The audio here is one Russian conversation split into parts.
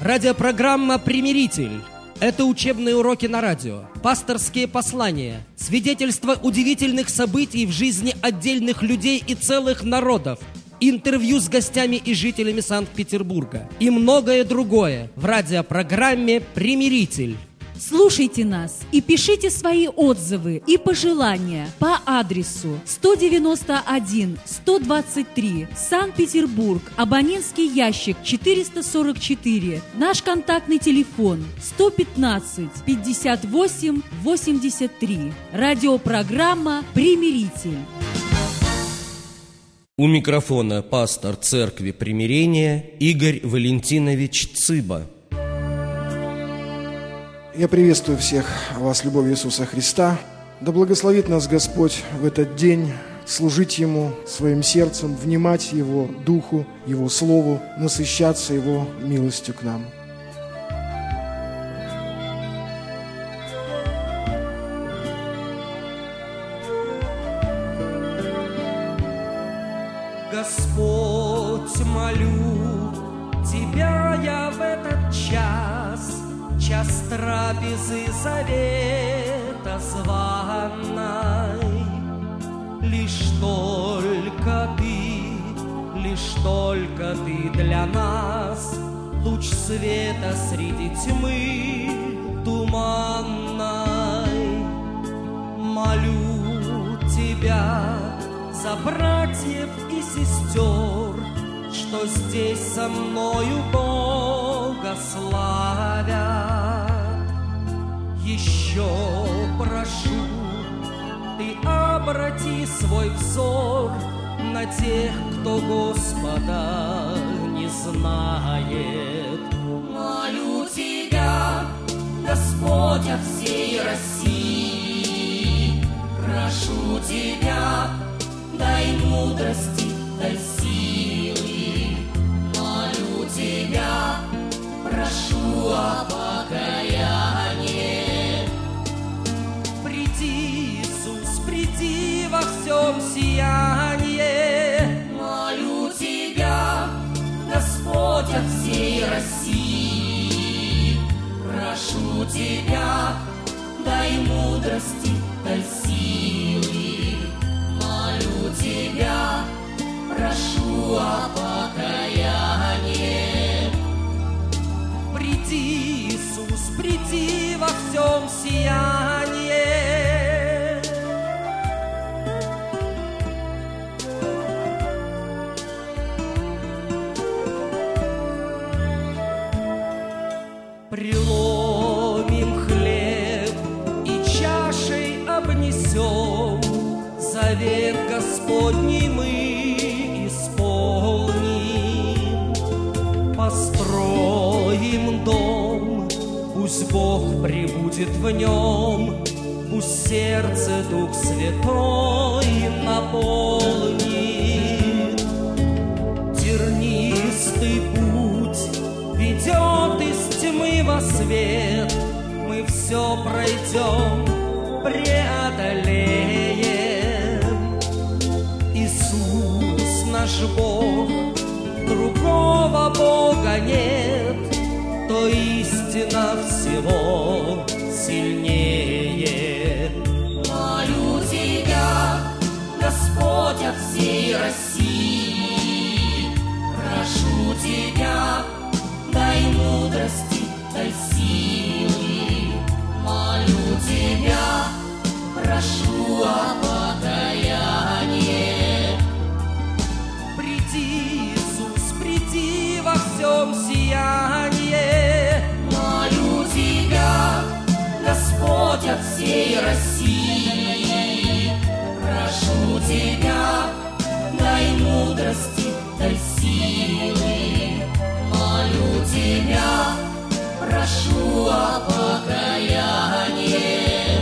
Радиопрограмма «Примиритель». Это учебные уроки на радио, пасторские послания, свидетельства удивительных событий в жизни отдельных людей и целых народов, интервью с гостями и жителями Санкт-Петербурга и многое другое в радиопрограмме «Примиритель». Слушайте нас и пишите свои отзывы и пожелания по адресу 191-123, Санкт-Петербург, абонентский ящик 444, наш контактный телефон 115-58-83. Радиопрограмма «Примиритель». У микрофона пастор Церкви Примирения Игорь Валентинович Цыба. Я приветствую всех вас любовью Иисуса Христа. Да благословит нас Господь в этот день служить Ему своим сердцем, внимать Его Духу, Его Слову, насыщаться Его милостью к нам. Господь, молю Тебя я в этот час трапезы завета званой. Лишь только Ты для нас луч света среди тьмы туманной. Молю Тебя за братьев и сестер, что здесь со мною Бога славят. Еще прошу, Ты обрати свой взор на тех, кто Господа не знает. Молю Тебя, Господь, от всей России, прошу Тебя, дай мудрости, дай силы. Молю Тебя, прошу о покаянии. Приди, Иисус, приди во всем сиянии. Молю Тебя, Господь, от всей России, прошу Тебя, дай мудрости, дай силы. Молю Тебя, прошу о покаянии. Приди, Иисус, приди во всем сиянии. Преломим хлеб и чашей обнесем, завет Господний мы исполним. Построим дом, пусть Бог пребудет в нем, пусть сердце Дух Святой наполнит. Тернистый путь ведет из тьмы во свет, мы все пройдем, преодолеем. Иисус наш Бог, другого Бога нет, то истина всего сильнее. Молю Тебя, Господь, от всей России, прошу Тебя, дай мудрости, дай силы. Молю Тебя, прошу о покаянии. Приди, Иисус, приди во всем сиянии. Молю Тебя, Господь, от всей России, прошу Тебя, дай мудрости, дай силы. Молю Тебя, прошу о покаянии.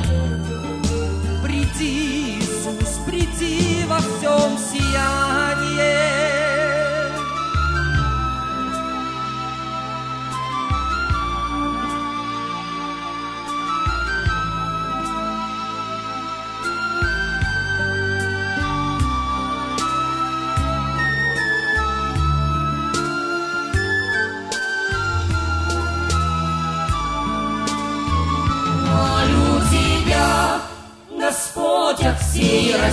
Приди, Иисус, приди во всем сиянии.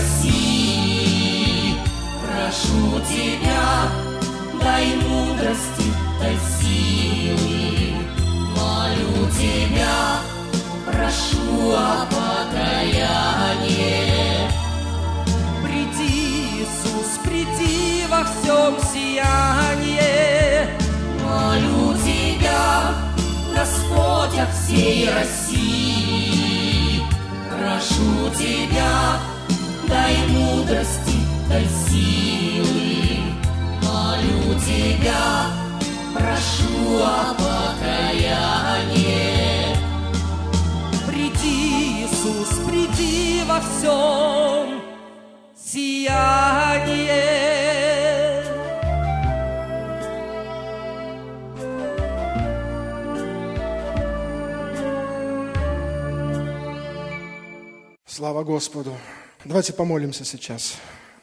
России. Прошу Тебя, дай мудрости, дай силы. Молю Тебя, прошу о покаянии. Приди, Иисус, приди во всем сиянии. Молю Тебя, Господь, о всей России. Прошу Тебя, дай мудрости, дай силы. Молю Тебя, прошу о покаянии. Приди, Иисус, приди во всем сиянии. Слава Господу! Давайте помолимся сейчас.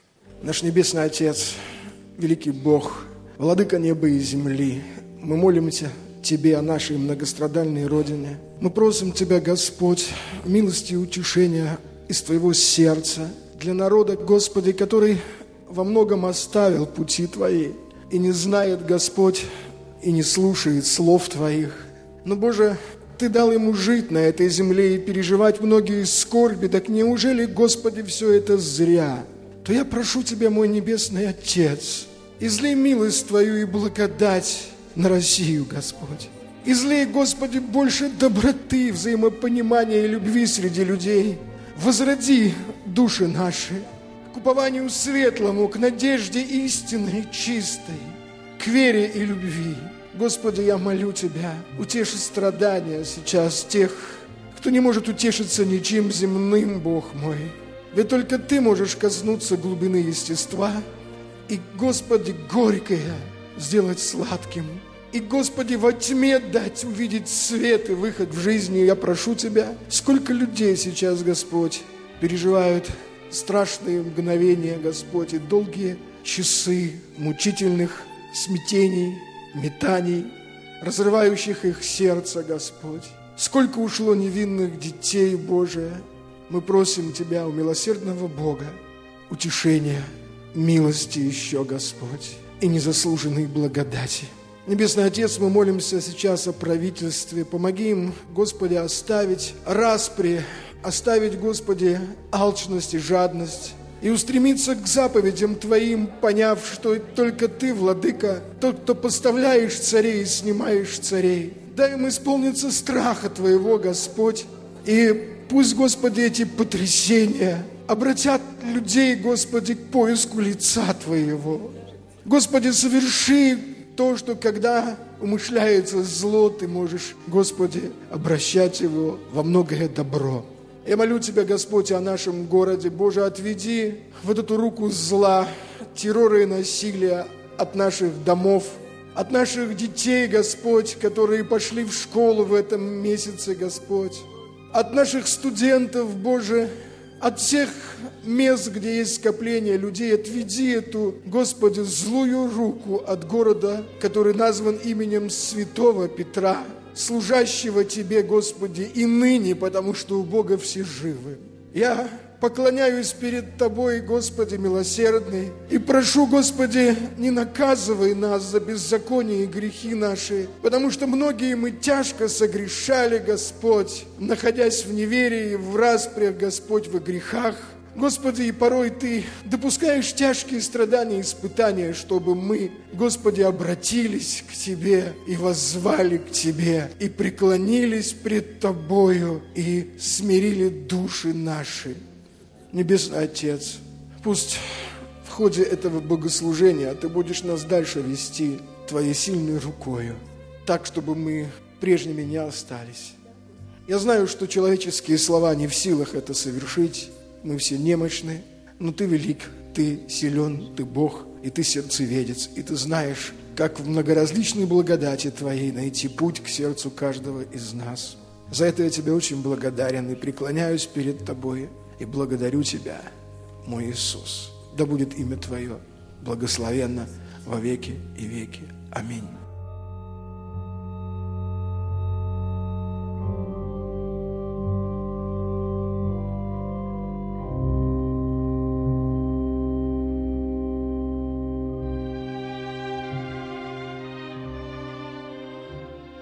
Наш Небесный Отец, великий Бог, Владыка неба и земли, мы молимся Тебе о нашей многострадальной Родине. Мы просим Тебя, Господь, милости и утешения из Твоего сердца для народа, Господи, который во многом оставил пути Твои и не знает, Господь, и не слушает слов Твоих. Но, Боже, Ты дал ему жить на этой земле и переживать многие скорби, так неужели, Господи, все это зря? То я прошу Тебя, мой Небесный Отец, излей милость Твою и благодать на Россию, Господь. Излей, Господи, больше доброты, взаимопонимания и любви среди людей. Возроди души наши к упованию светлому, к надежде истинной, чистой, к вере и любви. Господи, я молю Тебя, утеши страдания сейчас тех, кто не может утешиться ничем земным, Бог мой. Ведь только Ты можешь коснуться глубины естества и, Господи, горькое сделать сладким. И, Господи, во тьме дать увидеть свет и выход в жизни. Я прошу Тебя, сколько людей сейчас, Господь, переживают страшные мгновения, Господь, и долгие часы мучительных смятений, метаний, разрывающих их сердце, Господь. Сколько ушло невинных детей, Боже. Мы просим Тебя, у милосердного Бога, утешения, милости еще, Господь, и незаслуженной благодати. Небесный Отец, мы молимся сейчас о правительстве. Помоги им, Господи, оставить распри, оставить, Господи, алчность и жадность, и устремиться к заповедям Твоим, поняв, что только Ты, Владыка, тот, кто поставляешь царей и снимаешь царей. Дай им исполниться страха Твоего, Господь, и пусть, Господи, эти потрясения обратят людей, Господи, к поиску лица Твоего. Господи, соверши то, что когда умышляется зло, Ты можешь, Господи, обращать его во многое добро. Я молю Тебя, Господь, о нашем городе. Боже, отведи вот эту руку зла, террора и насилия от наших домов, от наших детей, Господь, которые пошли в школу в этом месяце, Господь, от наших студентов, Боже, от всех мест, где есть скопление людей. Отведи эту, Господи, злую руку от города, который назван именем святого Петра, служащего Тебе, Господи, и ныне, потому что у Бога все живы. Я поклоняюсь перед Тобой, Господи, милосердный, и прошу, Господи, не наказывай нас за беззаконие и грехи наши, потому что многие мы тяжко согрешали, Господь, находясь в неверии, в распрях, Господь, во грехах. Господи, и порой Ты допускаешь тяжкие страдания и испытания, чтобы мы, Господи, обратились к Тебе и воззвали к Тебе, и преклонились пред Тобою, и смирили души наши. Небесный Отец, пусть в ходе этого богослужения Ты будешь нас дальше вести Твоей сильной рукою, так, чтобы мы прежними не остались. Я знаю, что человеческие слова не в силах это совершить, мы все немощны, но Ты велик, Ты силен, Ты Бог, и Ты сердцеведец, и Ты знаешь, как в многоразличной благодати Твоей найти путь к сердцу каждого из нас. За это я Тебе очень благодарен и преклоняюсь перед Тобой, и благодарю Тебя, мой Иисус. Да будет имя Твое благословенно во веки и веки. Аминь.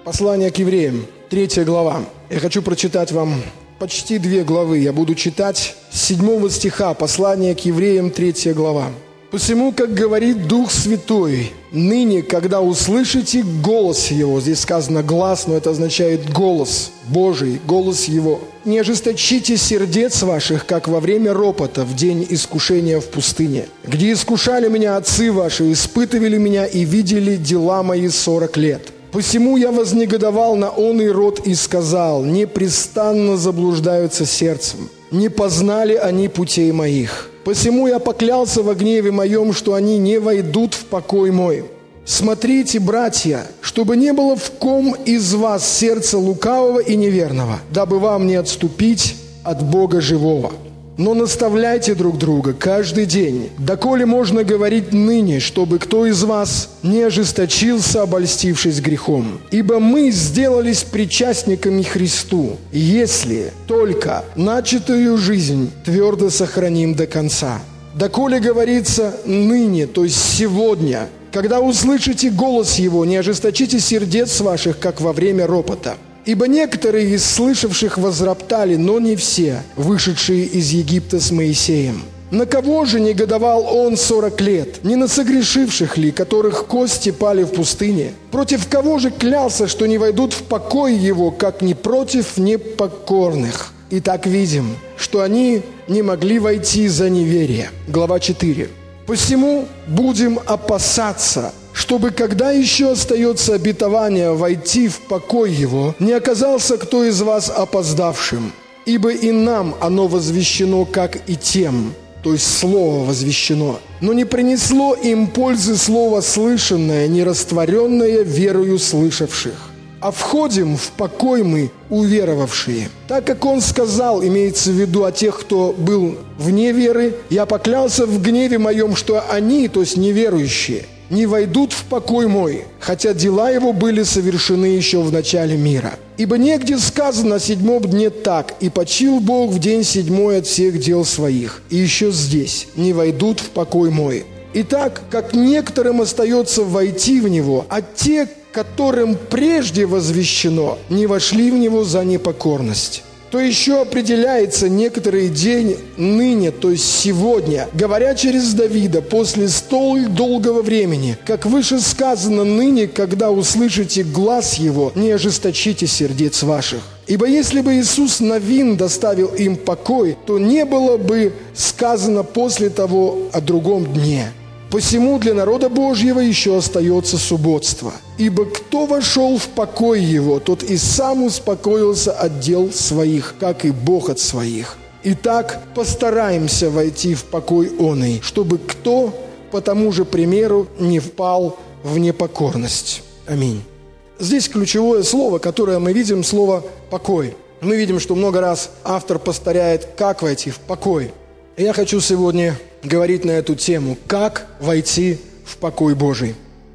Послание к евреям, 3 глава. Я хочу прочитать вам почти 2 главы. Я буду читать с 7 стиха, послание к евреям, 3 глава. «Посему, как говорит Дух Святой, ныне, когда услышите голос Его», здесь сказано «глас», но это означает голос Божий, голос Его, «не ожесточите сердец ваших, как во время ропота, в день искушения в пустыне, где искушали меня отцы ваши, испытывали меня и видели дела мои 40 лет. Посему я вознегодовал на оный род и сказал: непрестанно заблуждаются сердцем, не познали они путей моих. Посему я поклялся во гневе моем, что они не войдут в покой мой. Смотрите, братья, чтобы не было в ком из вас сердца лукавого и неверного, дабы вам не отступить от Бога живого. Но наставляйте друг друга каждый день, доколе можно говорить ныне, чтобы кто из вас не ожесточился, обольстившись грехом. Ибо мы сделались причастниками Христу, если только начатую жизнь твердо сохраним до конца. Доколе говорится ныне, то есть сегодня, когда услышите голос Его, не ожесточите сердец ваших, как во время ропота. Ибо некоторые из слышавших возроптали, но не все, вышедшие из Египта с Моисеем. На кого же негодовал он 40 лет? Не на согрешивших ли, которых кости пали в пустыне? Против кого же клялся, что не войдут в покой его, как не против непокорных? И так видим, что они не могли войти за неверие. Глава 4. «Посему будем опасаться, чтобы, когда еще остается обетование войти в покой его, не оказался кто из вас опоздавшим. Ибо и нам оно возвещено, как и тем». То есть слово возвещено. «Но не принесло им пользы слово слышанное, не растворенное верою слышавших. А входим в покой мы, уверовавшие. Так как он сказал, имеется в виду о тех, кто был вне веры, я поклялся в гневе моем, что они, то есть неверующие, не войдут в покой мой, хотя дела его были совершены еще в начале мира. Ибо негде сказано о 7 дне так: и почил Бог в день 7 от всех дел своих. И еще здесь: не войдут в покой мой. Итак, как некоторым остается войти в него, а те, которым прежде возвещено, не вошли в него за непокорность, то еще определяется некоторый день ныне, то есть сегодня, говоря через Давида, после столь долгого времени, как выше сказано: ныне, когда услышите глас его, не ожесточите сердец ваших. Ибо если бы Иисус Навин доставил им покой, то не было бы сказано после того о другом дне. Посему для народа Божьего еще остается субботство. Ибо кто вошел в покой его, тот и сам успокоился от дел своих, как и Бог от своих. Итак, постараемся войти в покой оный, чтобы кто по тому же примеру не впал в непокорность. Аминь». Здесь ключевое слово, которое мы видим, слово «покой». Мы видим, что много раз автор повторяет, как войти в покой. И я хочу сегодня говорить на эту тему, как войти в покой Божий.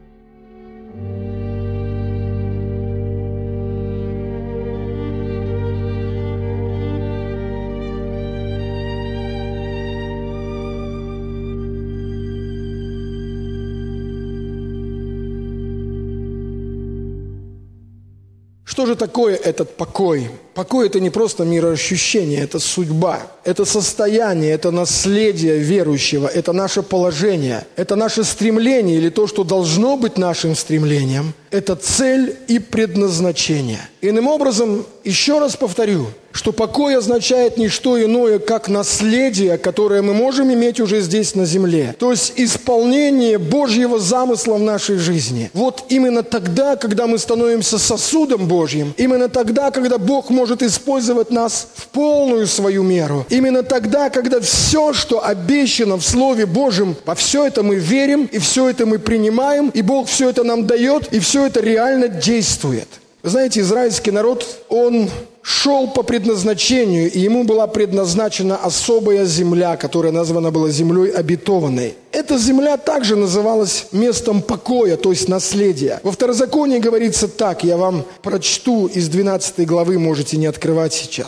Что же такое этот покой? Покой – это не просто мироощущение, это судьба, это состояние, это наследие верующего, это наше положение, это наше стремление или то, что должно быть нашим стремлением, это цель и предназначение. Иным образом, еще раз повторю, что покой означает не что иное, как наследие, которое мы можем иметь уже здесь на земле. То есть исполнение Божьего замысла в нашей жизни. Вот именно тогда, когда мы становимся сосудом Божьим, именно тогда, когда Бог может использовать нас в полную свою меру, именно тогда, когда все, что обещано в Слове Божьем, во все это мы верим, и все это мы принимаем, и Бог все это нам дает, и все это реально действует. Вы знаете, израильский народ, он шел по предназначению, и ему была предназначена особая земля, которая названа была землей обетованной. Эта земля также называлась местом покоя, то есть наследия. Во Второзаконии говорится так, я вам прочту из 12 главы, можете не открывать сейчас.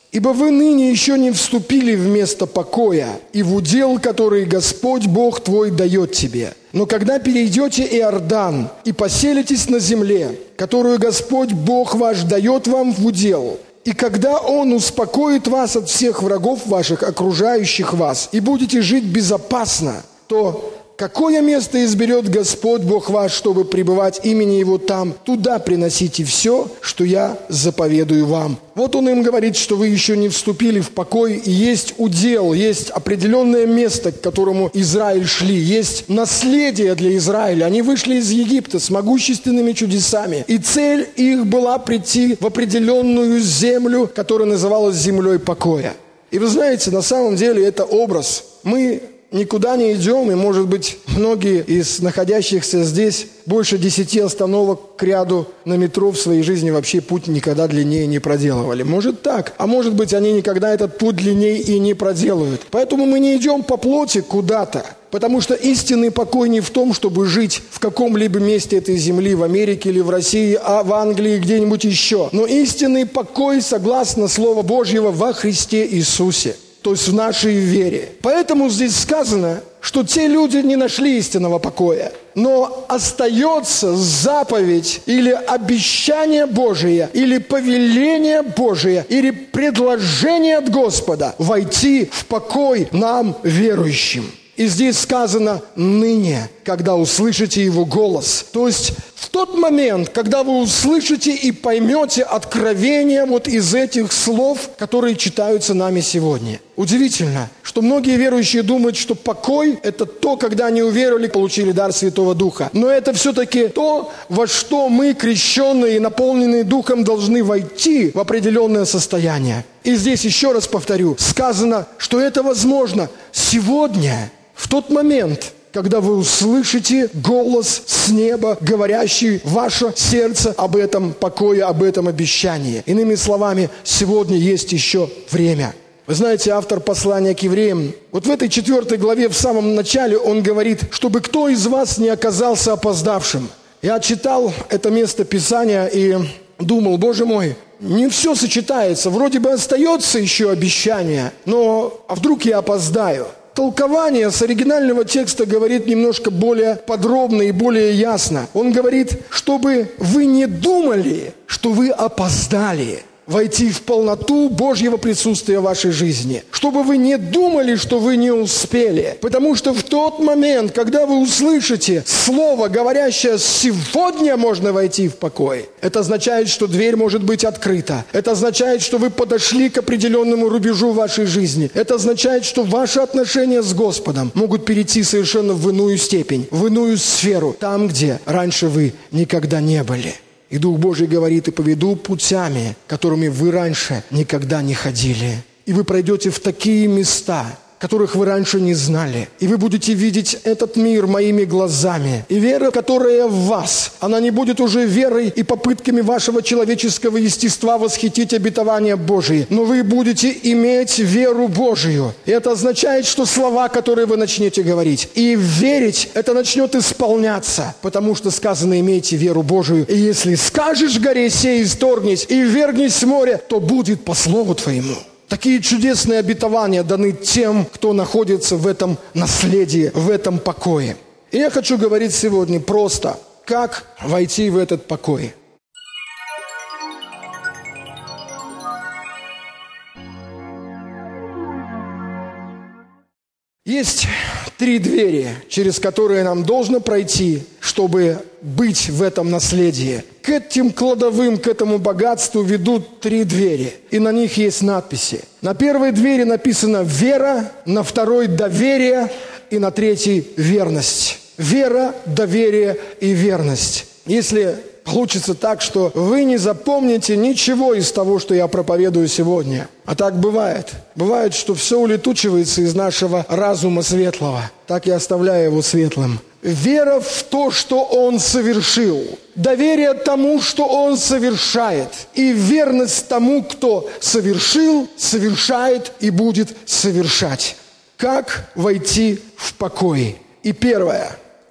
Ибо вы ныне еще не вступили в место покоя и в удел, который Господь Бог твой дает тебе. Но когда перейдете Иордан и поселитесь на земле, которую Господь Бог ваш дает вам в удел, и когда Он успокоит вас от всех врагов ваших, окружающих вас, и будете жить безопасно, то какое место изберет Господь Бог ваш, чтобы пребывать имени Его там, туда приносите все, что я заповедую вам. Вот Он им говорит, что вы еще не вступили в покой, и есть удел, есть определенное место, к которому Израиль шли, есть наследие для Израиля. Они вышли из Египта с могущественными чудесами, и цель их была прийти в определенную землю, которая называлась землей покоя. И вы знаете, на самом деле это образ. Мы никуда не идем, и, может быть, многие из находящихся здесь больше 10 остановок к ряду на метро в своей жизни вообще путь никогда длиннее не проделывали. Может так, а может быть, они никогда этот путь длиннее и не проделают. Поэтому мы не идем по плоти куда-то, потому что истинный покой не в том, чтобы жить в каком-либо месте этой земли, в Америке или в России, а в Англии, где-нибудь еще. Но истинный покой, согласно Слова Божьего, во Христе Иисусе. То есть в нашей вере. Поэтому здесь сказано, что те люди не нашли истинного покоя. Но остается заповедь или обещание Божие, или повеление Божие, или предложение от Господа войти в покой нам, верующим. И здесь сказано «ныне», когда услышите Его голос. То есть в тот момент, когда вы услышите и поймете откровение вот из этих слов, которые читаются нами сегодня. Удивительно, что многие верующие думают, что покой – это то, когда они уверовали, получили дар Святого Духа. Но это все-таки то, во что мы, крещенные и наполненные Духом, должны войти в определенное состояние. И здесь еще раз повторю, сказано, что это возможно сегодня, в тот момент, когда вы услышите голос с неба, говорящий в ваше сердце об этом покое, об этом обещании. Иными словами, сегодня есть еще время. Вы знаете, автор послания к евреям, вот в этой 4 главе, в самом начале, он говорит, чтобы кто из вас не оказался опоздавшим. Я читал это место Писания и думал, Боже мой, не все сочетается. Вроде бы остается еще обещание, но а вдруг я опоздаю? Толкование с оригинального текста говорит немножко более подробно и более ясно. Он говорит, чтобы вы не думали, что вы опоздали войти в полноту Божьего присутствия в вашей жизни. Чтобы вы не думали, что вы не успели. Потому что в тот момент, когда вы услышите слово, говорящее «сегодня можно войти в покой», это означает, что дверь может быть открыта. Это означает, что вы подошли к определенному рубежу вашей жизни. Это означает, что ваши отношения с Господом могут перейти совершенно в иную степень, в иную сферу, там, где раньше вы никогда не были. И Дух Божий говорит, и поведу путями, которыми вы раньше никогда не ходили. И вы пройдете в такие места, которых вы раньше не знали. И вы будете видеть этот мир моими глазами. И вера, которая в вас, она не будет уже верой и попытками вашего человеческого естества восхитить обетования Божии. Но вы будете иметь веру Божию. И это означает, что слова, которые вы начнете говорить, и верить, это начнет исполняться. Потому что сказано, имейте веру Божию. И если скажешь горе сей, исторгнись, и ввергнись в море, то будет по слову твоему. Такие чудесные обетования даны тем, кто находится в этом наследии, в этом покое. И я хочу говорить сегодня просто, как войти в этот покой. Есть 3 двери, через которые нам должно пройти, чтобы быть в этом наследии. К этим кладовым, к этому богатству ведут 3 двери, и на них есть надписи. На первой двери написано «вера», на второй «доверие» и на третьей «верность». Вера, доверие и верность. Если получится так, что вы не запомните ничего из того, что я проповедую сегодня. А так бывает. Бывает, что все улетучивается из нашего разума светлого. Так я оставляю его светлым. Вера в то, что Он совершил. Доверие тому, что Он совершает. И верность тому, кто совершил, совершает и будет совершать. Как войти в покой? И первое.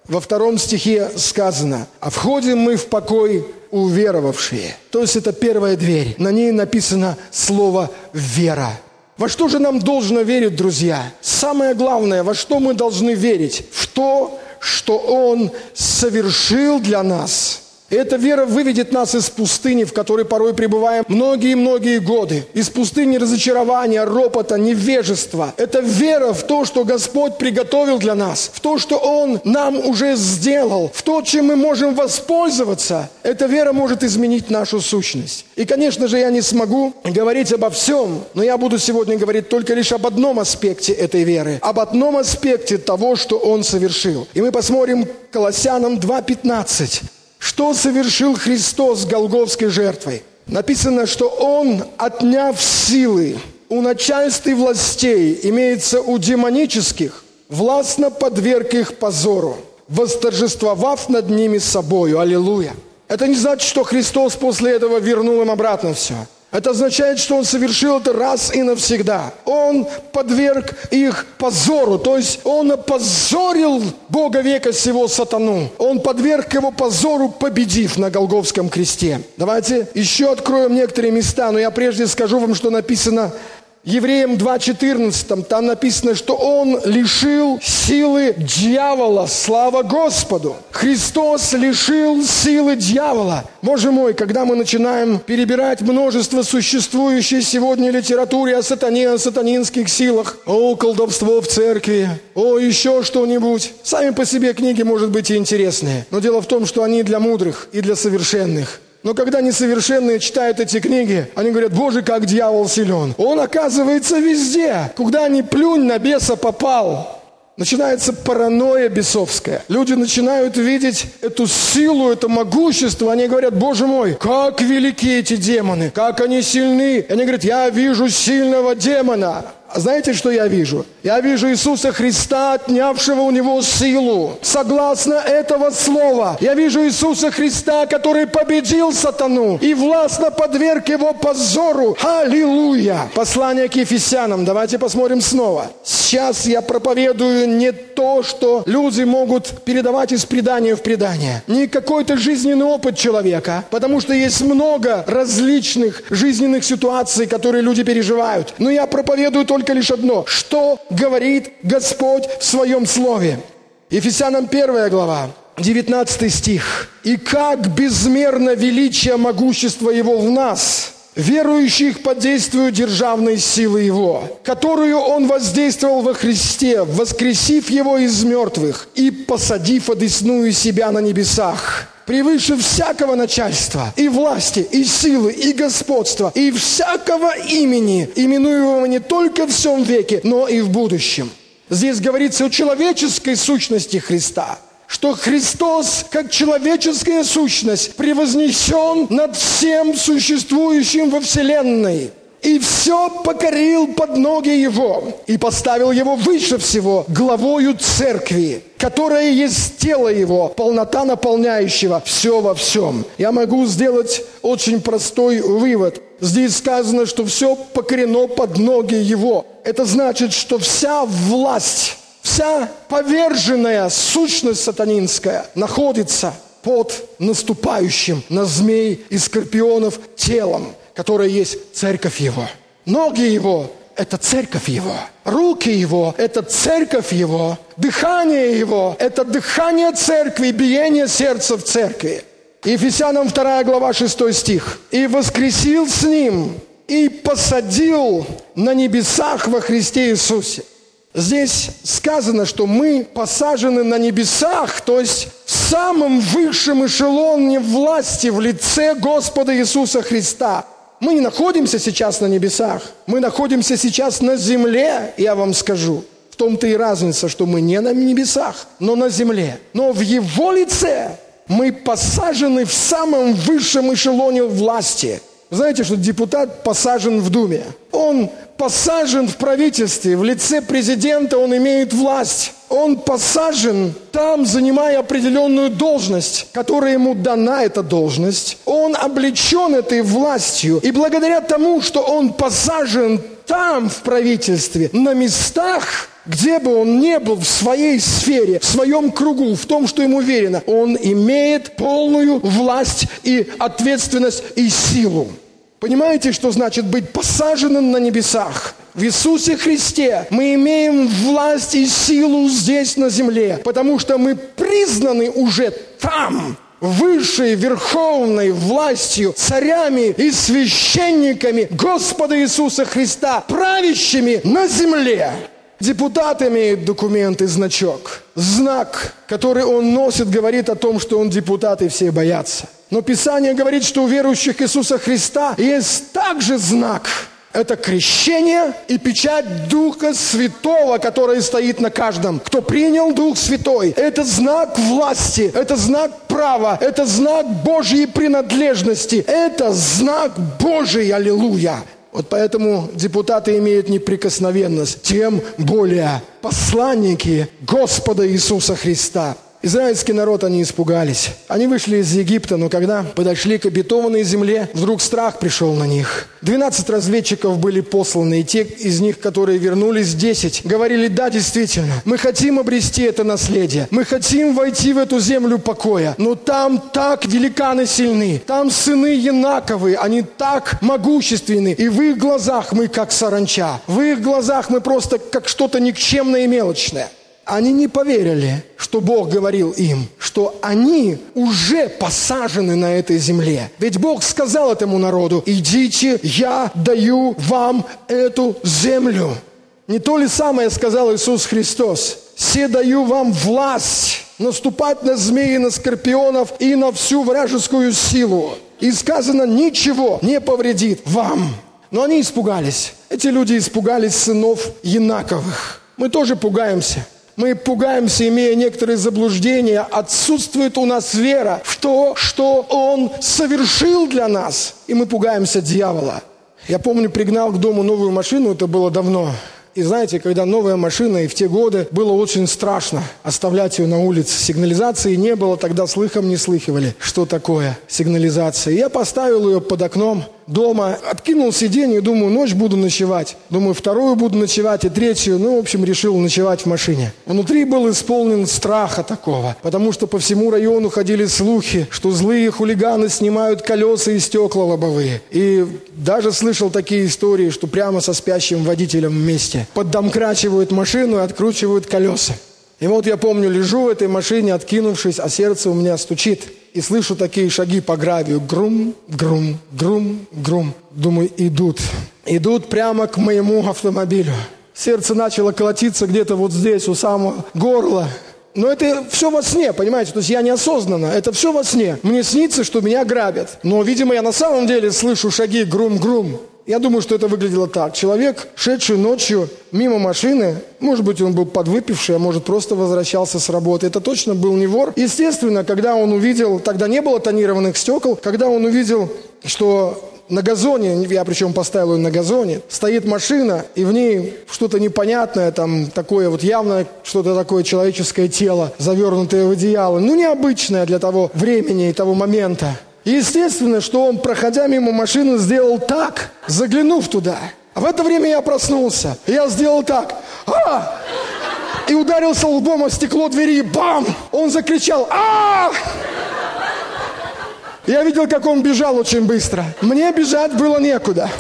Во 2 стихе сказано: «А входим мы в покой уверовавшие». То есть это первая дверь. На ней написано слово «вера». Во что же нам должно верить, друзья? Самое главное, во что мы должны верить? В то, что Он совершил для нас. Эта вера выведет нас из пустыни, в которой порой пребываем многие-многие годы. Из пустыни разочарования, ропота, невежества. Это вера в то, что Господь приготовил для нас. В то, что Он нам уже сделал. В то, чем мы можем воспользоваться. Эта вера может изменить нашу сущность. И, конечно же, я не смогу говорить обо всем, но я буду сегодня говорить только лишь об одном аспекте этой веры. Об одном аспекте того, что Он совершил. И мы посмотрим Колоссянам 2:15. Что совершил Христос с голгофской жертвой? Написано, что Он, отняв силы у начальств и властей, имеется у демонических, властно подверг их позору, восторжествовав над ними собою. Аллилуйя! Это не значит, что Христос после этого вернул им обратно все. Это означает, что Он совершил это раз и навсегда. Он подверг их позору, то есть Он опозорил Бога века сего сатану. Он подверг его позору, победив на Голгофском кресте. Давайте еще откроем некоторые места, но я прежде скажу вам, что написано Евреям 2:14, там написано, что Он лишил силы дьявола. Слава Господу! Христос лишил силы дьявола. Боже мой, когда мы начинаем перебирать множество существующей сегодня литературы о сатане, о сатанинских силах, о колдовство в церкви, о еще что-нибудь. Сами по себе книги, может быть, и интересные. Но дело в том, что они для мудрых и для совершенных. Но когда несовершенные читают эти книги, они говорят: Боже, как дьявол силен. Он оказывается везде. Куда ни плюнь, на беса попал. Начинается паранойя бесовская. Люди начинают видеть эту силу, это могущество. Они говорят: Боже мой, как велики эти демоны, как они сильны. И они говорят: я вижу сильного демона. А знаете, что я вижу? Я вижу Иисуса Христа, отнявшего у него силу. Согласно этого слова, я вижу Иисуса Христа, который победил сатану и властно подверг его позору. Аллилуйя! Послание к Ефесянам. Давайте посмотрим снова. Сейчас я проповедую не то, что люди могут передавать из предания в предание. Не какой-то жизненный опыт человека, потому что есть много различных жизненных ситуаций, которые люди переживают. Но я проповедую только лишь одно. Что говорит Господь в Своем Слове? Ефесянам 1 глава, 19 стих. «И как безмерно величие могущества Его в нас, верующих под действием державной силы Его, которую Он воздействовал во Христе, воскресив Его из мертвых и посадив одесную себя на небесах, превыше всякого начальства, и власти, и силы, и господства, и всякого имени, именуемого не только в сем веке, но и в будущем». Здесь говорится о человеческой сущности Христа, что Христос, как человеческая сущность, превознесен над всем существующим во вселенной. И все покорил под ноги Его, и поставил Его выше всего, главою церкви, которая есть тело Его, полнота наполняющего все во всем. Я могу сделать очень простой вывод. Здесь сказано, что все покорено под ноги Его. Это значит, что вся власть, вся поверженная сущность сатанинская находится под наступающим на змей и скорпионов телом, которая есть церковь Его. Ноги Его – это церковь Его. Руки Его – это церковь Его. Дыхание Его – это дыхание церкви, биение сердца в церкви. Ефесянам 2 глава 6 стих. «И воскресил с Ним, и посадил на небесах во Христе Иисусе». Здесь сказано, что мы посажены на небесах, то есть в самом высшем эшелоне власти в лице Господа Иисуса Христа. Мы не находимся сейчас на небесах, мы находимся сейчас на земле, я вам скажу. В том-то и разница, что мы не на небесах, но на земле. Но в Его лице мы посажены в самом высшем эшелоне власти. Знаете, что депутат посажен в Думе? Он посажен в правительстве, в лице президента он имеет власть. Он посажен там, занимая определенную должность, которая ему дана, эта должность. Он облечен этой властью. И благодаря тому, что он посажен там, в правительстве, на местах, Где бы он ни был в своей сфере, в своем кругу, в том, что ему верено, он имеет полную власть и ответственность и силу. Понимаете, что значит быть посаженным на небесах? В Иисусе Христе мы имеем власть и силу здесь на земле, потому что мы признаны уже там, высшей верховной властью, царями и священниками Господа Иисуса Христа, правящими на земле. Депутат имеет документ и значок. Знак, который он носит, говорит о том, что он депутат, и все боятся. Но Писание говорит, что у верующих Иисуса Христа есть также знак. Это крещение и печать Духа Святого, которая стоит на каждом. Кто принял Дух Святой, это знак власти, это знак права, это знак Божьей принадлежности, это знак Божий, аллилуйя. Вот поэтому депутаты имеют неприкосновенность, тем более посланники Господа Иисуса Христа. Израильский народ, они испугались. Они вышли из Египта, но когда подошли к обетованной земле, вдруг страх пришел на них. 12 разведчиков были посланы, и те из них, которые вернулись, 10, говорили: да, действительно, мы хотим обрести это наследие, мы хотим войти в эту землю покоя, но там так великаны сильны, там сыны Янаковы, они так могущественны, и в их глазах мы как саранча, в их глазах мы просто как что-то никчемное и мелочное. Они не поверили, что Бог говорил им, что они уже посажены на этой земле. Ведь Бог сказал этому народу: идите, я даю вам эту землю. Не то ли самое сказал Иисус Христос? «Се даю вам власть наступать на змеи, на скорпионов и на всю вражескую силу». И сказано: ничего не повредит вам. Но они испугались. Эти люди испугались сынов Янаковых. Мы тоже пугаемся. Мы пугаемся, имея некоторые заблуждения. Отсутствует у нас вера в то, что Он совершил для нас. И мы пугаемся дьявола. Я помню, пригнал к дому новую машину, это было давно. И знаете, когда новая машина, и в те годы было очень страшно оставлять ее на улице. Сигнализации не было, тогда слыхом не слыхивали, что такое сигнализация. И я поставил ее под окном дома, откинул сиденье, думаю, ночь буду ночевать. Думаю, вторую буду ночевать и третью. Ну, в общем, решил ночевать в машине. Внутри был исполнен страха такого, потому что по всему району ходили слухи, что злые хулиганы снимают колеса и стекла лобовые. И даже слышал такие истории, что прямо со спящим водителем вместе поддомкрачивают машину и откручивают колеса. И вот я помню, лежу в этой машине, откинувшись, а сердце у меня стучит. И слышу такие шаги по гравию. Грум, грум, грум, грум. Думаю, идут. Идут прямо к моему автомобилю. Сердце начало колотиться где-то вот здесь, у самого горла. Но это все во сне, понимаете? То есть я неосознанно. Это все во сне. Мне снится, что меня грабят. Но, видимо, я на самом деле слышу шаги грум-грум. Я думаю, что это выглядело так. Человек, шедший ночью мимо машины, может быть, он был подвыпивший, а может, просто возвращался с работы. Это точно был не вор. Естественно, когда он увидел, тогда не было тонированных стекол, когда он увидел, что на газоне, я причем поставил ее на газоне, стоит машина, и в ней что-то непонятное, там такое вот явно что-то такое человеческое тело, завернутое в одеяло, ну необычное для того времени и того момента. Естественно, что он, проходя мимо машины, сделал так, заглянув туда. А в это время я проснулся. И я сделал так. И ударился лбом о стекло двери. Бам! Он закричал. Я видел, как он бежал очень быстро. Мне бежать было некуда.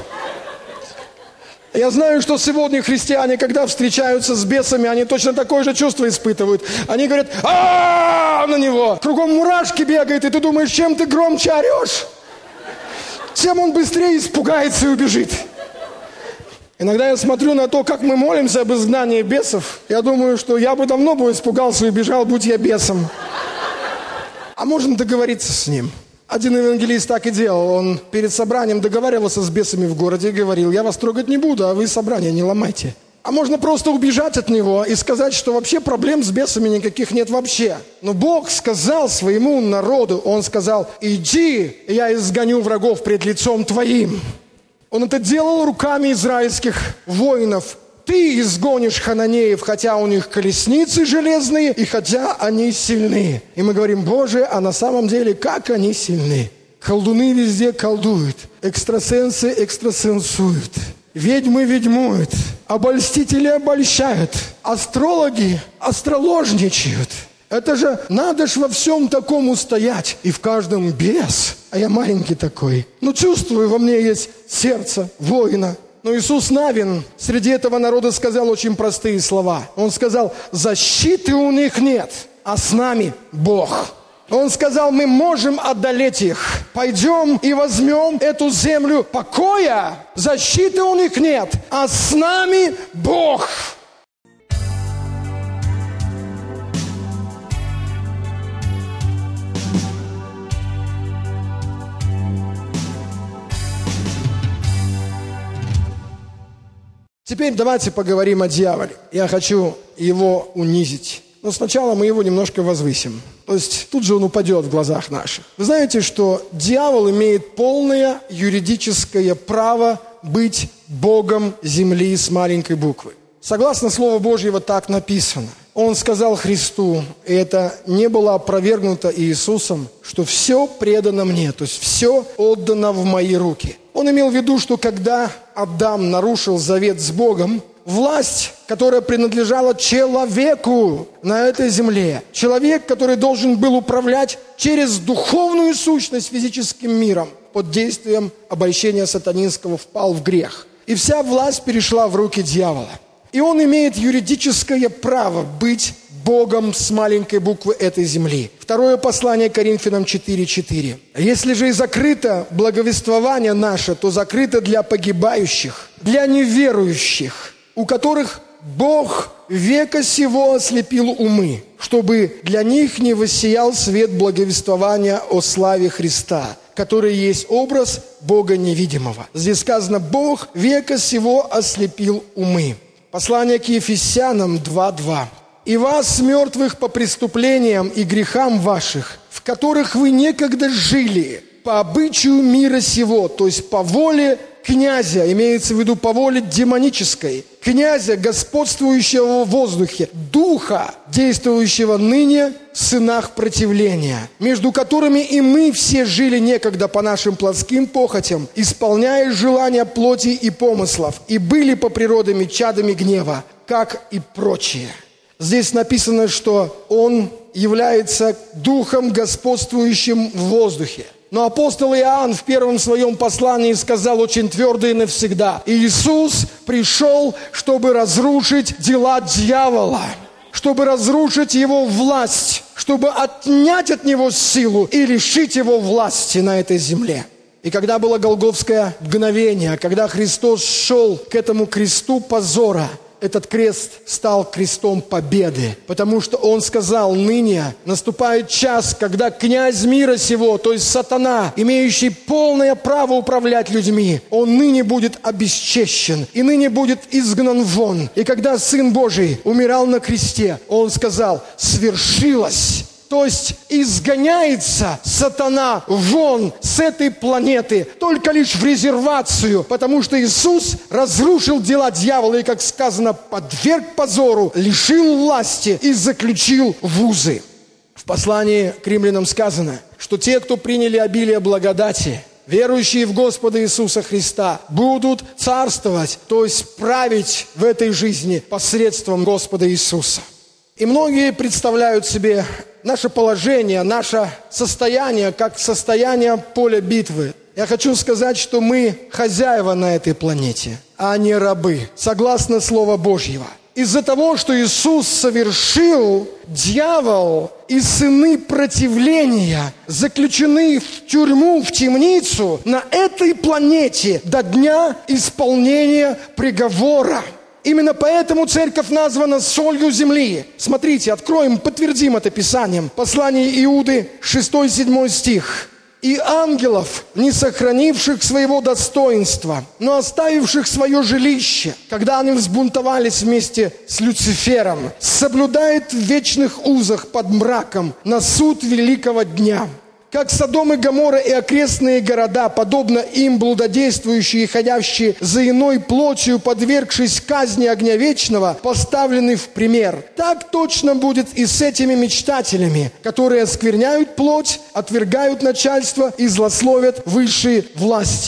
Я знаю, что сегодня христиане, когда встречаются с бесами, они точно такое же чувство испытывают. Они говорят: на него. Кругом мурашки бегают, и ты думаешь, чем ты громче орешь, тем он быстрее испугается и убежит. Иногда я смотрю на то, как мы молимся об изгнании бесов. Я думаю, что я бы давно испугался и убежал, будь я бесом. А можно договориться с ним. Один евангелист так и делал. Он перед собранием договаривался с бесами в городе и говорил: я вас трогать не буду, а вы собрание не ломайте. А можно просто убежать от него и сказать, что вообще проблем с бесами никаких нет вообще. Но Бог сказал своему народу, Он сказал: иди, я изгоню врагов пред лицом твоим. Он это делал руками израильских воинов. Ты изгонишь хананеев, хотя у них колесницы железные, и хотя они сильны. И мы говорим: Боже, а на самом деле как они сильны. Колдуны везде колдуют, экстрасенсы экстрасенсуют. ведьмы ведьмуют, обольстители обольщают, астрологи остроложничают. Это же надо ж во всем таком устоять, и в каждом бес. А я маленький такой. Чувствую, во мне есть сердце воина. Но Иисус Навин среди этого народа сказал очень простые слова. Он сказал: защиты у них нет, а с нами Бог. Он сказал: мы можем одолеть их. Пойдем и возьмем эту землю покоя. Защиты у них нет, а с нами Бог. Теперь давайте поговорим о дьяволе. Я хочу его унизить. Но сначала мы его немножко возвысим. То есть тут же он упадет в глазах наших. Вы знаете, что дьявол имеет полное юридическое право быть богом земли с маленькой буквы. Согласно Слову Божьего так написано. Он сказал Христу, и это не было опровергнуто Иисусом, что все предано мне, то есть все отдано в мои руки. Он имел в виду, что когда Адам нарушил завет с Богом, власть, которая принадлежала человеку на этой земле, человек, который должен был управлять через духовную сущность физическим миром, под действием обольщения сатанинского впал в грех. И вся власть перешла в руки дьявола. И он имеет юридическое право быть Богом с маленькой буквы этой земли. Второе послание Коринфянам 4:4. Если же и закрыто благовествование наше, то закрыто для погибающих, для неверующих, у которых Бог века сего ослепил умы, чтобы для них не воссиял свет благовествования о славе Христа, который есть образ Бога невидимого. Здесь сказано: Бог века сего ослепил умы. Послание к Ефесянам 2:2. «И вас, мертвых по преступлениям и грехам ваших, в которых вы некогда жили, по обычаю мира сего», то есть по воле князя, имеется в виду по воле демонической, князя, господствующего в воздухе, духа, действующего ныне в сынах противления, между которыми и мы все жили некогда по нашим плотским похотям, исполняя желания плоти и помыслов, и были по природе чадами гнева, как и прочие. Здесь написано, что он является духом, господствующим в воздухе. Но апостол Иоанн в первом своем послании сказал очень твердо и навсегда: Иисус пришел, чтобы разрушить дела дьявола, чтобы разрушить его власть, чтобы отнять от него силу и лишить его власти на этой земле. И когда было голгофское мгновение, когда Христос шел к этому кресту позора, этот крест стал крестом победы, потому что Он сказал: ныне наступает час, когда князь мира сего, то есть сатана, имеющий полное право управлять людьми, он ныне будет обесчещен и ныне будет изгнан вон. И когда Сын Божий умирал на кресте, Он сказал: свершилось. То есть изгоняется сатана вон с этой планеты только лишь в резервацию, потому что Иисус разрушил дела дьявола и, как сказано, подверг позору, лишил власти и заключил в узы. В послании к римлянам сказано, что те, кто приняли обилие благодати, верующие в Господа Иисуса Христа, будут царствовать, то есть править в этой жизни посредством Господа Иисуса. И многие представляют себе наше положение, наше состояние, как состояние поля битвы. Я хочу сказать, что мы хозяева на этой планете, а не рабы, согласно Слова Божьего. Из-за того, что Иисус совершил, дьявол и сыны противления заключены в тюрьму, в темницу на этой планете до дня исполнения приговора. Именно поэтому церковь названа солью земли. Смотрите, откроем, подтвердим это Писанием. Послание Иуды, 6-7 стих. «И ангелов, не сохранивших своего достоинства, но оставивших свое жилище, когда они взбунтовались вместе с Люцифером, соблюдает в вечных узах под мраком на суд великого дня». Как Содом и Гоморра и окрестные города, подобно им блудодействующие и ходящие за иной плотью, подвергшись казни огня вечного, поставлены в пример. Так точно будет и с этими мечтателями, которые оскверняют плоть, отвергают начальство и злословят высшие власти.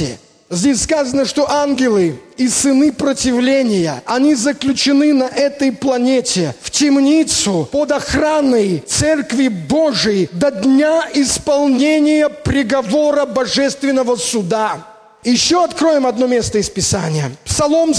Здесь сказано, что ангелы и сыны противления, они заключены на этой планете в темницу под охраной Церкви Божией до дня исполнения приговора Божественного суда. Еще откроем одно место из Писания. Псалом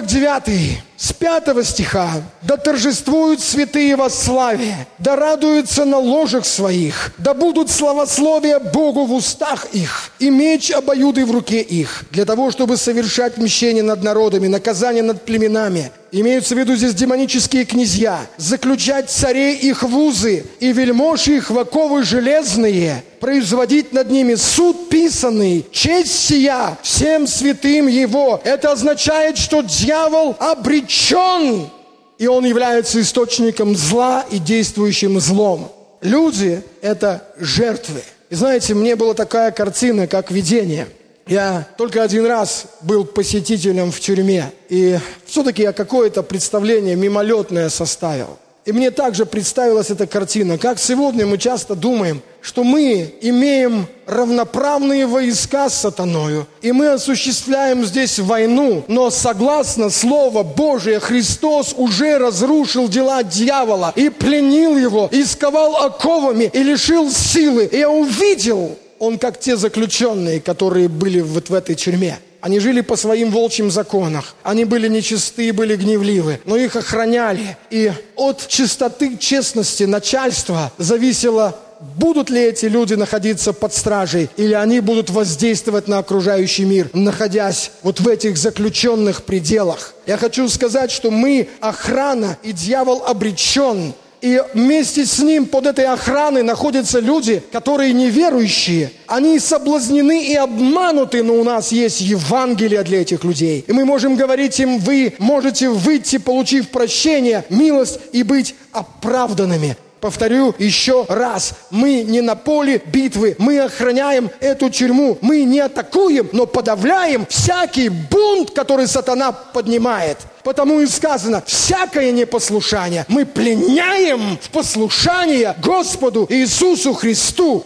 149, с 5 стиха. «Да торжествуют святые во славе, да радуются на ложах своих, да будут славословия Богу в устах их, и меч обоюды в руке их, для того, чтобы совершать мщение над народами, наказание над племенами». Имеются в виду здесь демонические князья. «Заключать царей их в узы, и вельмож их в оковы железные, производить над ними суд писанный, честь сия всем святым его». Это означает, что дьявол обречен, и он является источником зла и действующим злом. Люди – это жертвы. И знаете, мне была такая картина, как видение. Я только один раз был посетителем в тюрьме, и все-таки я какое-то представление мимолетное составил. И мне также представилась эта картина, как сегодня мы часто думаем, что мы имеем равноправные войска с сатаною, и мы осуществляем здесь войну, но согласно Слову Божие, Христос уже разрушил дела дьявола, и пленил его, и сковал оковами, и лишил силы. И я увидел, он как те заключенные, которые были вот в этой тюрьме. Они жили по своим волчьим законам. Они были нечисты, были гневливы, но их охраняли. И от чистоты, честности начальства зависело, будут ли эти люди находиться под стражей, или они будут воздействовать на окружающий мир, находясь вот в этих заключенных пределах. Я хочу сказать, что мы охрана, и дьявол обречен. И вместе с ним под этой охраной находятся люди, которые неверующие. Они соблазнены и обмануты, но у нас есть Евангелие для этих людей. И мы можем говорить им: вы можете выйти, получив прощение, милость, и быть оправданными. Повторю еще раз, мы не на поле битвы, мы охраняем эту тюрьму, мы не атакуем, но подавляем всякий бунт, который сатана поднимает. Потому и сказано: всякое непослушание мы пленяем в послушание Господу Иисусу Христу.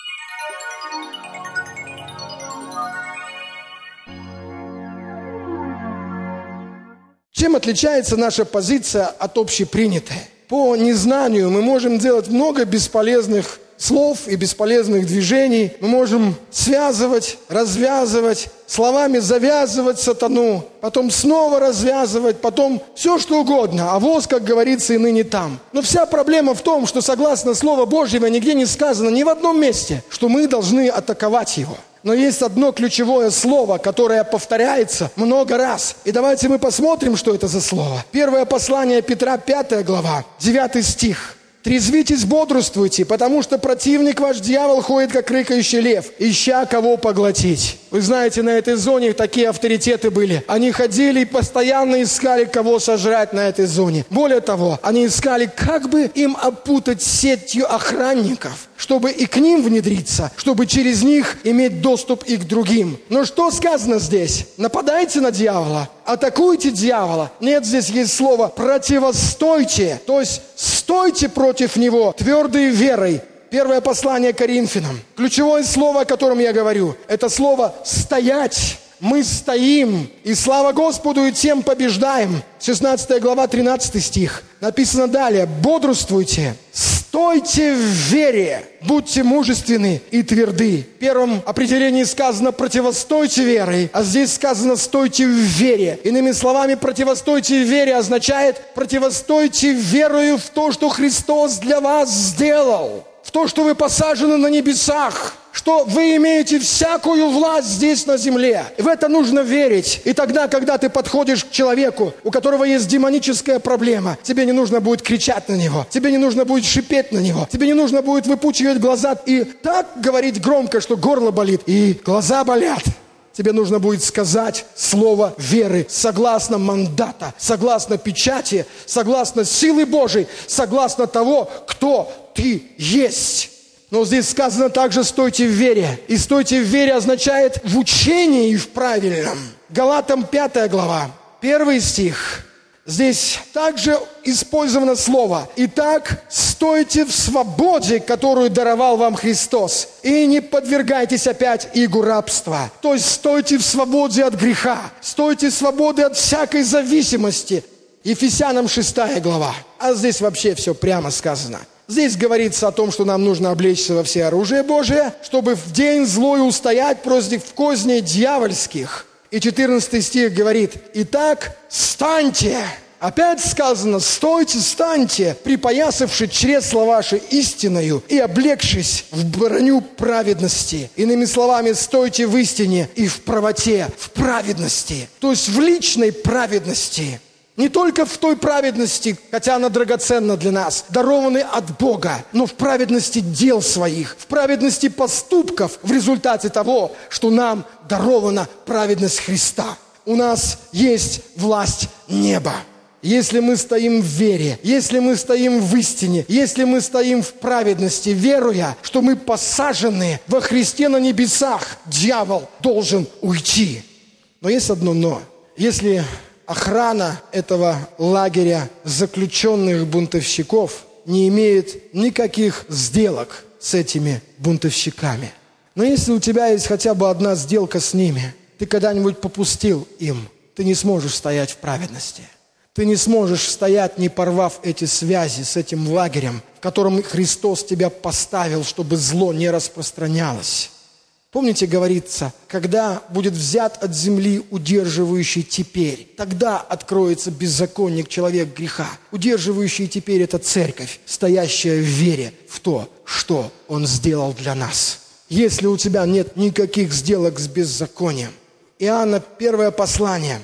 Чем отличается наша позиция от общепринятой? По незнанию мы можем делать много бесполезных слов и бесполезных движений. Мы можем связывать, развязывать, словами завязывать сатану, потом снова развязывать, потом все что угодно. А воз, как говорится, и ныне там. Но вся проблема в том, что согласно Слову Божьему нигде не сказано, ни в одном месте, что мы должны атаковать его. Но есть одно ключевое слово, которое повторяется много раз. И давайте мы посмотрим, что это за слово. Первое послание Петра, 5 глава, 9 стих. «Трезвитесь, бодрствуйте, потому что противник ваш дьявол ходит, как рыкающий лев, ища кого поглотить». Вы знаете, на этой зоне такие авторитеты были. Они ходили и постоянно искали, кого сожрать на этой зоне. Более того, они искали, как бы им опутать сетью охранников, чтобы и к ним внедриться, чтобы через них иметь доступ и к другим. Но что сказано здесь? Нападайте на дьявола, атакуйте дьявола. Нет, здесь есть слово «противостойте», то есть стойте против него твердой верой. Первое послание Коринфянам. Ключевое слово, о котором я говорю, это слово «стоять». Мы стоим, и слава Господу, и тем побеждаем. 16 глава, 13 стих. Написано далее: «Бодрствуйте, стойте в вере, будьте мужественны и тверды». В первом определении сказано «противостойте верой», а здесь сказано «стойте в вере». Иными словами, «противостойте в вере» означает «противостойте верою в то, что Христос для вас сделал». В то, что вы посажены на небесах, что вы имеете всякую власть здесь на земле. И в это нужно верить. И тогда, когда ты подходишь к человеку, у которого есть демоническая проблема, тебе не нужно будет кричать на него, тебе не нужно будет шипеть на него, тебе не нужно будет выпучивать глаза и так говорить громко, что горло болит и глаза болят. Тебе нужно будет сказать слово веры, согласно мандата, согласно печати, согласно силы Божией, согласно того, кто ты есть. Но здесь сказано также «стойте в вере». И «стойте в вере» означает в учении и в правильном. Галатам 5 глава, 1 стих. Здесь также использовано слово «Итак, стойте в свободе, которую даровал вам Христос, и не подвергайтесь опять игу рабства». То есть стойте в свободе от греха, стойте в свободе от всякой зависимости. Ефесянам 6 глава. А здесь вообще все прямо сказано. Здесь говорится о том, что нам нужно облечься во всеоружие Божие, чтобы в день злой устоять против козней дьявольских. И 14 стих говорит: «Итак, станьте». Опять сказано: «Стойте, станьте, припоясавши чресла ваши истиною и облегшись в броню праведности». Иными словами, стойте в истине и в правоте, в праведности, то есть в личной праведности. Не только в той праведности, хотя она драгоценна для нас, дарованы от Бога, но в праведности дел своих, в праведности поступков в результате того, что нам дарована праведность Христа. У нас есть власть неба. Если мы стоим в вере, если мы стоим в истине, если мы стоим в праведности, веруя, что мы посажены во Христе на небесах, дьявол должен уйти. Но есть одно «но». Если охрана этого лагеря заключенных бунтовщиков не имеет никаких сделок с этими бунтовщиками. Но если у тебя есть хотя бы одна сделка с ними, ты когда-нибудь попустил им, ты не сможешь стоять в праведности. Ты не сможешь стоять, не порвав эти связи с этим лагерем, в котором Христос тебя поставил, чтобы зло не распространялось. Помните, говорится, когда будет взят от земли удерживающий теперь, тогда откроется беззаконник, человек греха. Удерживающий теперь – это церковь, стоящая в вере в то, что Он сделал для нас. Если у тебя нет никаких сделок с беззаконием. Иоанна 1 послание,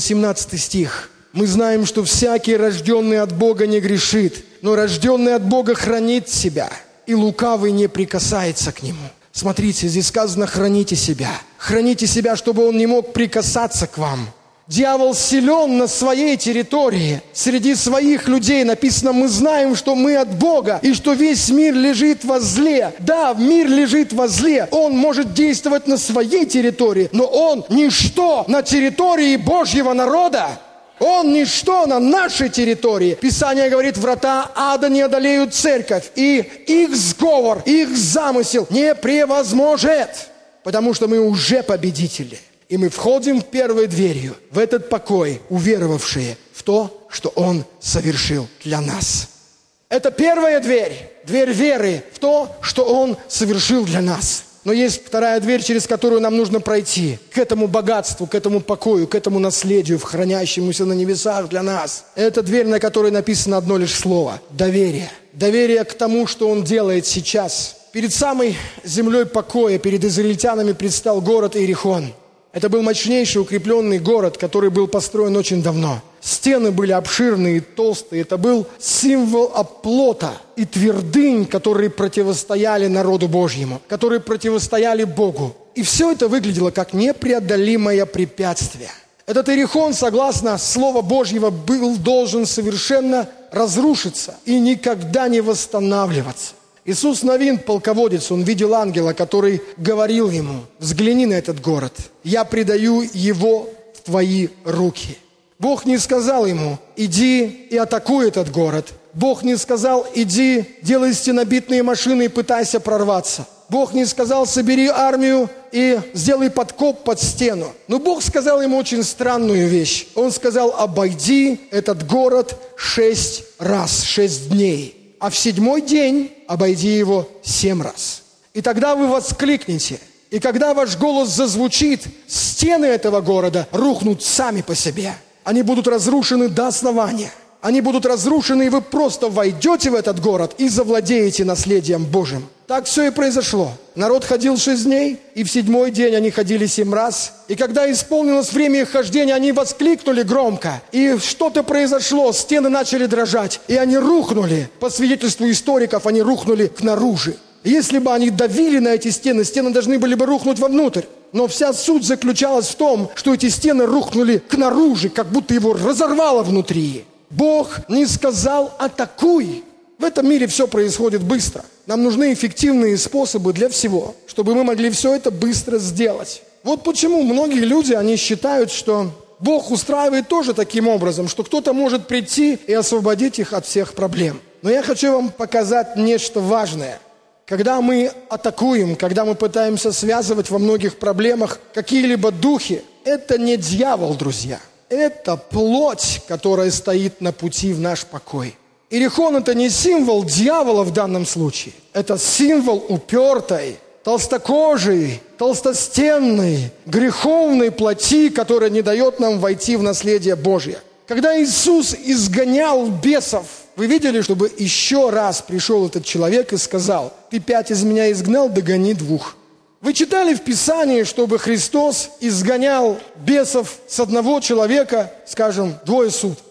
18 стих. Мы знаем, что всякий, рожденный от Бога, не грешит, но рожденный от Бога хранит себя, и лукавый не прикасается к нему. Смотрите, здесь сказано: храните себя. Храните себя, чтобы он не мог прикасаться к вам. Дьявол силен на своей территории, среди своих людей. Написано: мы знаем, что мы от Бога, и что весь мир лежит во зле. Да, мир лежит во зле. Он может действовать на своей территории, но он ничто на территории Божьего народа. Он ничто на нашей территории. Писание говорит: врата ада не одолеют церковь, и их сговор, их замысел не превозможет, потому что мы уже победители. И мы входим первой дверью в этот покой, уверовавшие в то, что Он совершил для нас. Это первая дверь, дверь веры в то, что Он совершил для нас. Но есть вторая дверь, через которую нам нужно пройти к этому богатству, к этому покою, к этому наследию, хранящемуся на небесах для нас. Это дверь, на которой написано одно лишь слово – доверие. Доверие к тому, что Он делает сейчас. Перед самой землей покоя, перед израильтянами предстал город Иерихон. Это был мощнейший укрепленный город, который был построен очень давно. Стены были обширные и толстые. Это был символ оплота и твердынь, которые противостояли народу Божьему, которые противостояли Богу. И все это выглядело как непреодолимое препятствие. Этот Иерихон, согласно Слова Божьего, был должен совершенно разрушиться и никогда не восстанавливаться. Иисус Навин, полководец, он видел ангела, который говорил ему: взгляни на этот город, я предаю его в твои руки. Бог не сказал ему: иди и атакуй этот город. Бог не сказал: иди, делай стенобитные машины и пытайся прорваться. Бог не сказал: собери армию и сделай подкоп под стену. Но Бог сказал ему очень странную вещь. Он сказал: обойди этот город 6 раз, 6 дней. А в 7-й день обойди его 7 раз. И тогда вы воскликнете. И когда ваш голос зазвучит, стены этого города рухнут сами по себе. Они будут разрушены до основания. Они будут разрушены, и вы просто войдете в этот город и завладеете наследием Божьим. Так все и произошло. Народ ходил 6 дней, и в 7-й день они ходили 7 раз. И когда исполнилось время их хождения, они воскликнули громко. И что-то произошло, стены начали дрожать, и они рухнули. По свидетельству историков, они рухнули снаружи. Если бы они давили на эти стены, стены должны были бы рухнуть вовнутрь. Но вся суть заключалась в том, что эти стены рухнули снаружи, как будто его разорвало внутри. Бог не сказал: атакуй. В этом мире все происходит быстро. Нам нужны эффективные способы для всего, чтобы мы могли все это быстро сделать. Вот почему многие люди, они считают, что Бог устраивает тоже таким образом, что кто-то может прийти и освободить их от всех проблем. Но я хочу вам показать нечто важное. Когда мы атакуем, когда мы пытаемся связывать во многих проблемах какие-либо духи, это не дьявол, друзья. Это плоть, которая стоит на пути в наш покой. Иерихон – это не символ дьявола в данном случае. Это символ упертой, толстокожей, толстостенной, греховной плоти, которая не дает нам войти в наследие Божье. Когда Иисус изгонял бесов, вы видели, чтобы еще раз пришел этот человек и сказал: «Ты 5 из меня изгнал, догони 2». Вы читали в Писании, чтобы Христос изгонял бесов с одного человека, скажем, 2 суток?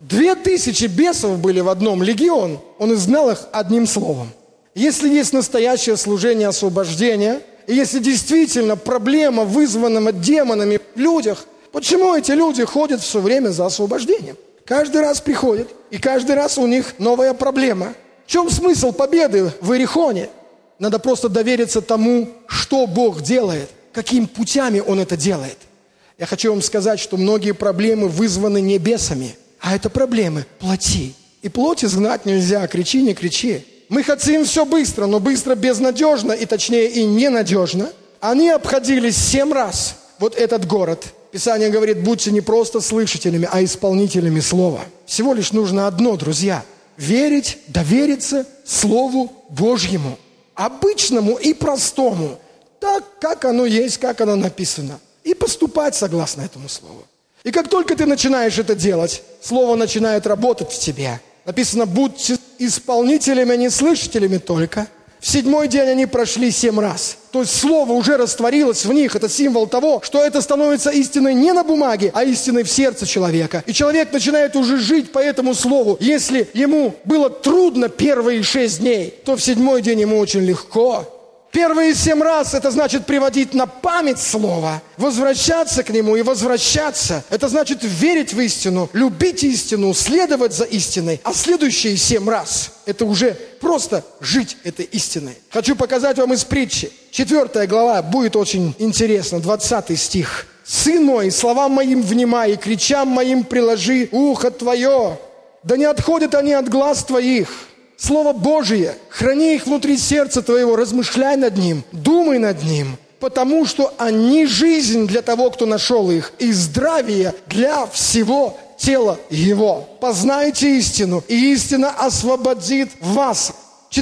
2000 бесов были в одном легион, он изгнал их одним словом. Если есть настоящее служение освобождения, и если действительно проблема, вызванная демонами в людях, почему эти люди ходят все время за освобождением? Каждый раз приходят, и каждый раз у них новая проблема. В чем смысл победы в Иерихоне? Надо просто довериться тому, что Бог делает, какими путями Он это делает. Я хочу вам сказать, что многие проблемы вызваны не бесами, а это проблемы плоти. И плоть изгнать нельзя, кричи, не кричи. Мы хотим все быстро, но быстро безнадежно, и точнее и ненадежно. Они обходили 7 раз вот этот город. Писание говорит: будьте не просто слышателями, а исполнителями слова. Всего лишь нужно одно, друзья: верить, довериться Слову Божьему. Обычному и простому, так, как оно есть, как оно написано. И поступать согласно этому Слову. И как только ты начинаешь это делать, Слово начинает работать в тебе. Написано: будьте исполнителями, а не слышателями только. В 7-й день они прошли 7 раз. То есть Слово уже растворилось в них. Это символ того, что это становится истиной не на бумаге, а истиной в сердце человека. И человек начинает уже жить по этому Слову. Если ему было трудно первые 6 дней, то в 7-й день ему очень легко. Первые 7 раз это значит приводить на память Слово, возвращаться к нему и возвращаться. Это значит верить в истину, любить истину, следовать за истиной. А следующие 7 раз это уже просто жить этой истиной. Хочу показать вам из притчи. 4 глава, будет очень интересно, 20 стих. «Сын мой, словам моим внимай, и кричам моим приложи ухо твое, да не отходят они от глаз твоих». Слово Божие, храни их внутри сердца твоего, размышляй над ним, думай над ним, потому что они жизнь для того, кто нашел их, и здравие для всего тела его. Познайте истину, и истина освободит вас.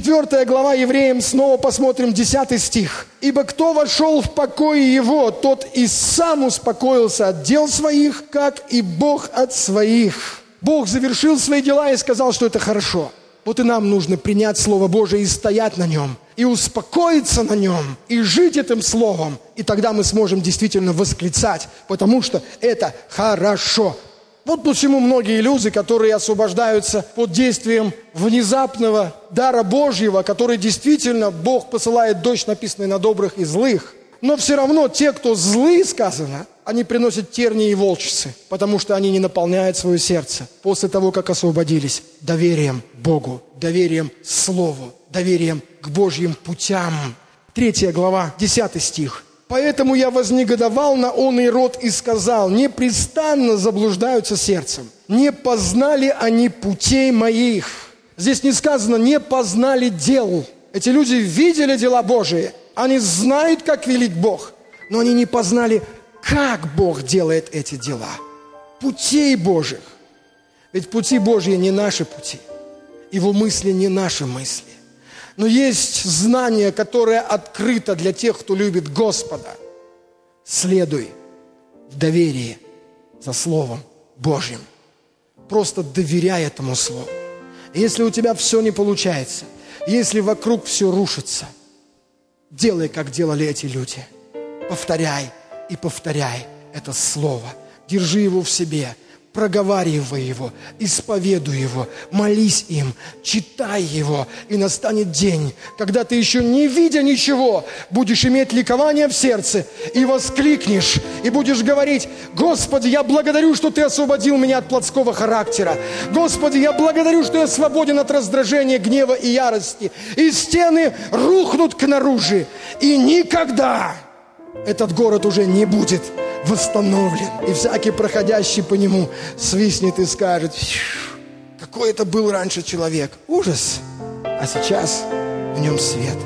4 глава Евреям, снова посмотрим 10 стих. «Ибо кто вошел в покой его, тот и сам успокоился от дел своих, как и Бог от своих». Бог завершил свои дела и сказал, что это хорошо. Вот и нам нужно принять Слово Божие и стоять на нем, и успокоиться на нем, и жить этим Словом. И тогда мы сможем действительно восклицать, потому что это хорошо. Вот почему многие люди, которые освобождаются под действием внезапного дара Божьего, который действительно Бог посылает дождь, написанный на добрых и злых, но все равно те, кто злые, сказано, они приносят тернии и волчицы, потому что они не наполняют свое сердце после того, как освободились доверием Богу, доверием Слову, доверием к Божьим путям. 3 глава, 10 стих. «Поэтому я вознегодовал на оный род и сказал: непрестанно заблуждаются сердцем, не познали они путей моих». Здесь не сказано «не познали дел». Эти люди видели дела Божии, они знают, как велик Бог, но они не познали, как Бог делает эти дела. Путей Божьих. Ведь пути Божьи не наши пути. Его мысли не наши мысли. Но есть знание, которое открыто для тех, кто любит Господа. Следуй в доверии за Словом Божьим. Просто доверяй этому Слову. Если у тебя все не получается, если вокруг все рушится, делай, как делали эти люди. Повторяй и повторяй это Слово. Держи его в себе, проговаривай его, исповедуй его, молись им, читай его. И настанет день, когда ты еще не видя ничего, будешь иметь ликование в сердце и воскликнешь, и будешь говорить: «Господи, я благодарю, что Ты освободил меня от плотского характера. Господи, я благодарю, что я свободен от раздражения, гнева и ярости. И стены рухнут к наружу, и никогда этот город уже не будет восстановлен. И всякий проходящий по нему свистнет и скажет: какой это был раньше человек, ужас, а сейчас в нем свет.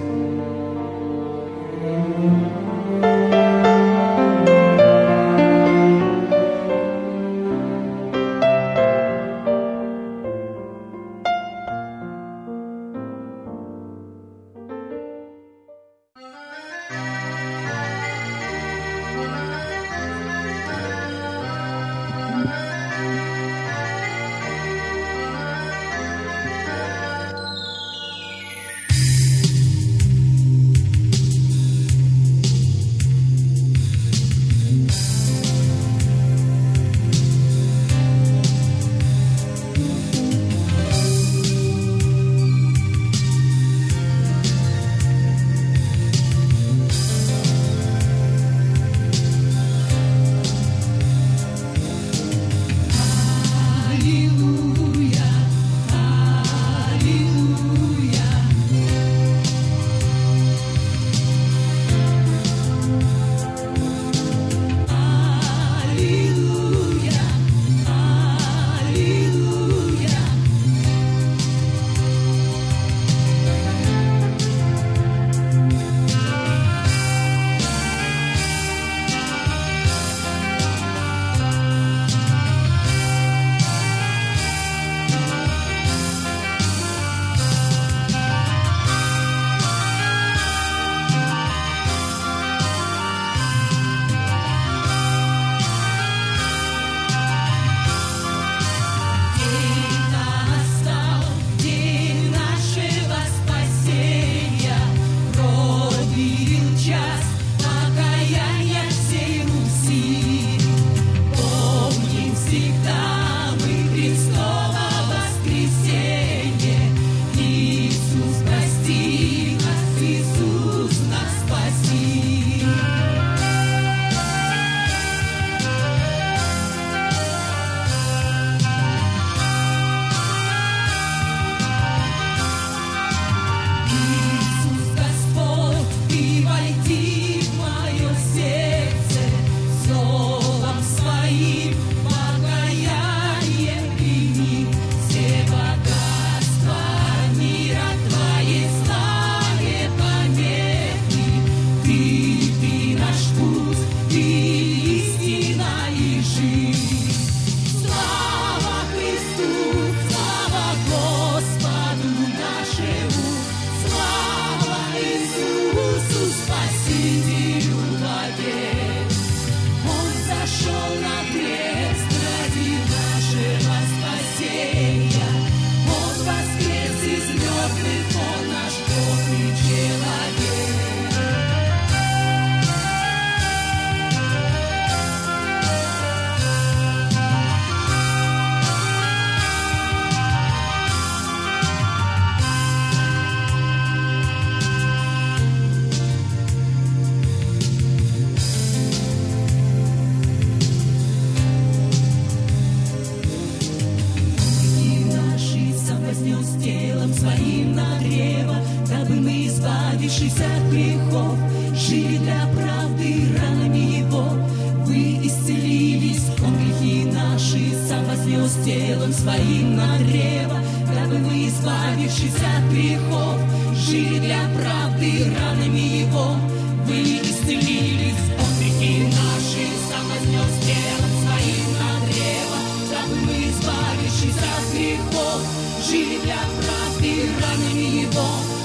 Телом своим на древо, дабы мы, избавившись от грехов, жили для правды, ранами Его вы исцелились. Он грехи наши сам вознес телом своим на древо, дабы мы, избавившись от грехов, жили для правды, ранами Его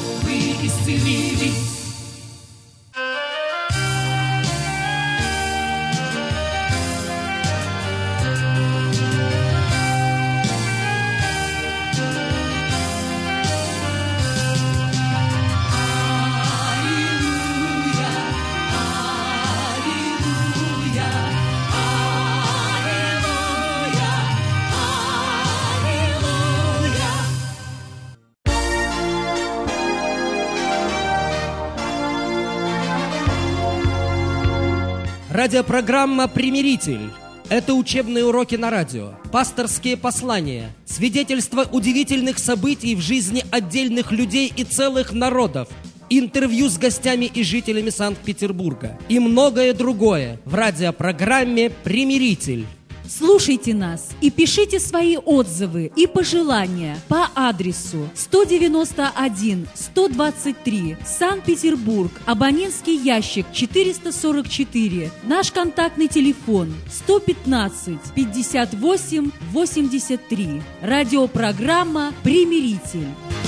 вы исцелились. Радиопрограмма «Примиритель». Это учебные уроки на радио, пасторские послания, свидетельства удивительных событий в жизни отдельных людей и целых народов, интервью с гостями и жителями Санкт-Петербурга и многое другое в радиопрограмме «Примиритель». Слушайте нас и пишите свои отзывы и пожелания по адресу 191-123, Санкт-Петербург, абонентский ящик 444, наш контактный телефон 115-58-83, радиопрограмма «Примиритель».